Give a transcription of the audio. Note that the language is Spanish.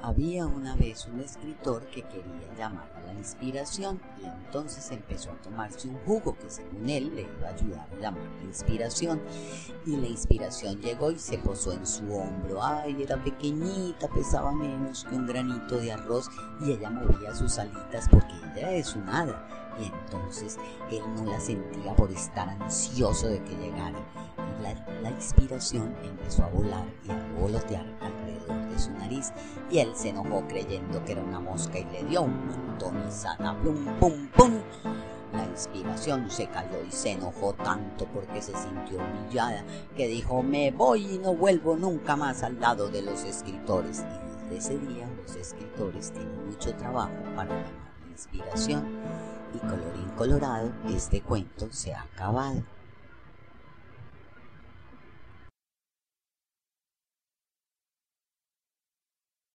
Había una vez un escritor que quería llamar a la inspiración y entonces empezó a tomarse un jugo que según él le iba a ayudar a llamar la inspiración. Y la inspiración llegó y se posó en su hombro. Ay, era pequeñita, pesaba menos que un granito de arroz y ella movía sus alitas porque ella es un hada. Y entonces él no la sentía por estar ansioso de que llegara. Y la inspiración empezó a volar y a revolotear alrededor de su nariz. Y él se enojó creyendo que era una mosca y le dio una tonizada. ¡Plum, pum, pum! La inspiración se cayó y se enojó tanto porque se sintió humillada que dijo: me voy y no vuelvo nunca más al lado de los escritores. Y desde ese día los escritores tienen mucho trabajo para llamar la inspiración. Y colorín colorado, este cuento se ha acabado.